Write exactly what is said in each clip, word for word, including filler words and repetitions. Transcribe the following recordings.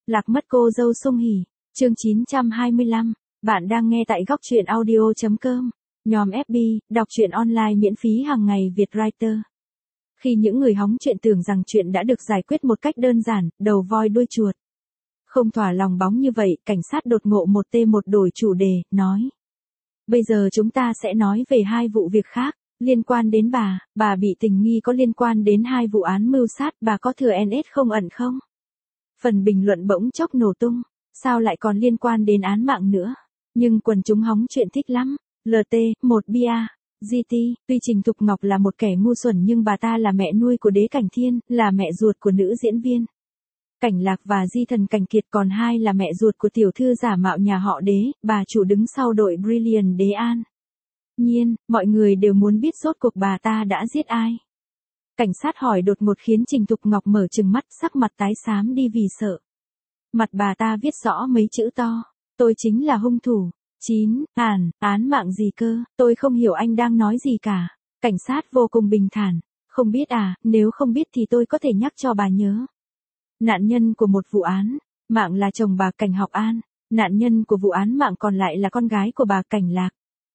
Lạc mất cô dâu Sung Hỉ. Chương chín trăm hai mươi lăm. Bạn đang nghe tại góc truyện audio chấm com. Nhóm ép bê, đọc truyện online miễn phí hàng ngày Việt Writer. Khi những người hóng chuyện tưởng rằng chuyện đã được giải quyết một cách đơn giản, đầu voi đuôi chuột. Không thỏa lòng bóng như vậy, cảnh sát đột ngộ một tê một đổi chủ đề, nói. Bây giờ chúng ta sẽ nói về hai vụ việc khác, liên quan đến bà, bà bị tình nghi có liên quan đến hai vụ án mưu sát, bà có thừa en ét không ẩn không? Phần bình luận bỗng chốc nổ tung, sao lại còn liên quan đến án mạng nữa? Nhưng quần chúng hóng chuyện thích lắm. lờ tê, một bê a, giê tê, tuy Trình Thục Ngọc là một kẻ ngu xuẩn nhưng bà ta là mẹ nuôi của Đế Cảnh Thiên, là mẹ ruột của nữ diễn viên Cảnh Lạc và Di Thần Cảnh Kiệt, còn hai là mẹ ruột của tiểu thư giả mạo nhà họ Đế, bà chủ đứng sau đội Brilliant Đế An. Nhiên, mọi người đều muốn biết rốt cuộc bà ta đã giết ai. Cảnh sát hỏi đột ngột khiến Trình Thục Ngọc mở trừng mắt, sắc mặt tái xám đi vì sợ. Mặt bà ta viết rõ mấy chữ to, tôi chính là hung thủ. chín. Hàn, án mạng gì cơ, tôi không hiểu anh đang nói gì cả. Cảnh sát vô cùng bình thản, không biết à, nếu không biết thì tôi có thể nhắc cho bà nhớ. Nạn nhân của một vụ án mạng là chồng bà Cảnh Học An, nạn nhân của vụ án mạng còn lại là con gái của bà Cảnh Lạc.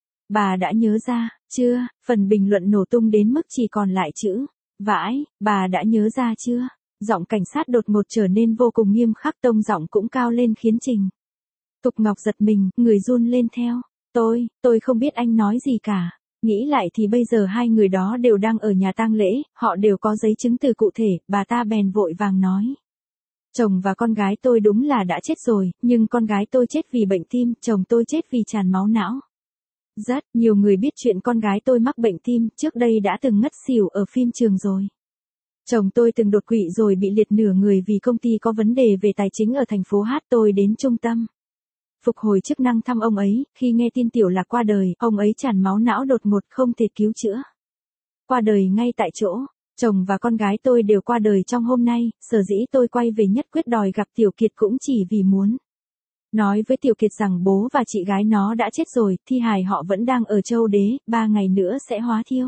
Bà đã nhớ ra, chưa? Phần bình luận nổ tung đến mức chỉ còn lại chữ, vãi, bà đã nhớ ra chưa? Giọng cảnh sát đột ngột trở nên vô cùng nghiêm khắc, tông giọng cũng cao lên khiến Trình Thục Ngọc giật mình, người run lên theo. Tôi, tôi không biết anh nói gì cả. Nghĩ lại thì bây giờ hai người đó đều đang ở nhà tang lễ, họ đều có giấy chứng từ cụ thể, bà ta bèn vội vàng nói. Chồng và con gái tôi đúng là đã chết rồi, nhưng con gái tôi chết vì bệnh tim, chồng tôi chết vì tràn máu não. Rất nhiều người biết chuyện con gái tôi mắc bệnh tim, trước đây đã từng ngất xỉu ở phim trường rồi. Chồng tôi từng đột quỵ rồi bị liệt nửa người vì công ty có vấn đề về tài chính ở thành phố Hát. Tôi đến trung tâm phục hồi chức năng thăm ông ấy, khi nghe tin Tiểu Lạc qua đời, ông ấy tràn máu não đột ngột không thể cứu chữa. Qua đời ngay tại chỗ, chồng và con gái tôi đều qua đời trong hôm nay, sở dĩ tôi quay về nhất quyết đòi gặp Tiểu Kiệt cũng chỉ vì muốn nói với Tiểu Kiệt rằng bố và chị gái nó đã chết rồi, thi hài họ vẫn đang ở Châu Đế, ba ngày nữa sẽ hóa thiêu.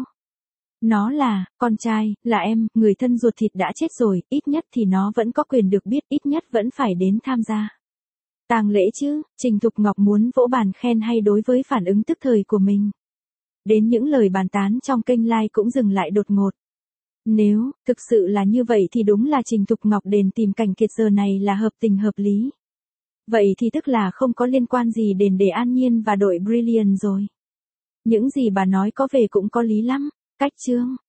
Nó là, con trai, là em, người thân ruột thịt đã chết rồi, ít nhất thì nó vẫn có quyền được biết, ít nhất vẫn phải đến tham gia tang lễ chứ. Trình Thục Ngọc muốn vỗ bàn khen hay đối với phản ứng tức thời của mình. Đến những lời bàn tán trong kênh live cũng dừng lại đột ngột. Nếu thực sự là như vậy thì đúng là Trình Thục Ngọc đến tìm Cảnh Kiệt giờ này là hợp tình hợp lý. Vậy thì tức là không có liên quan gì đến Đề An Nhiên và đội Brilliant rồi. Những gì bà nói có vẻ cũng có lý lắm. Cách chương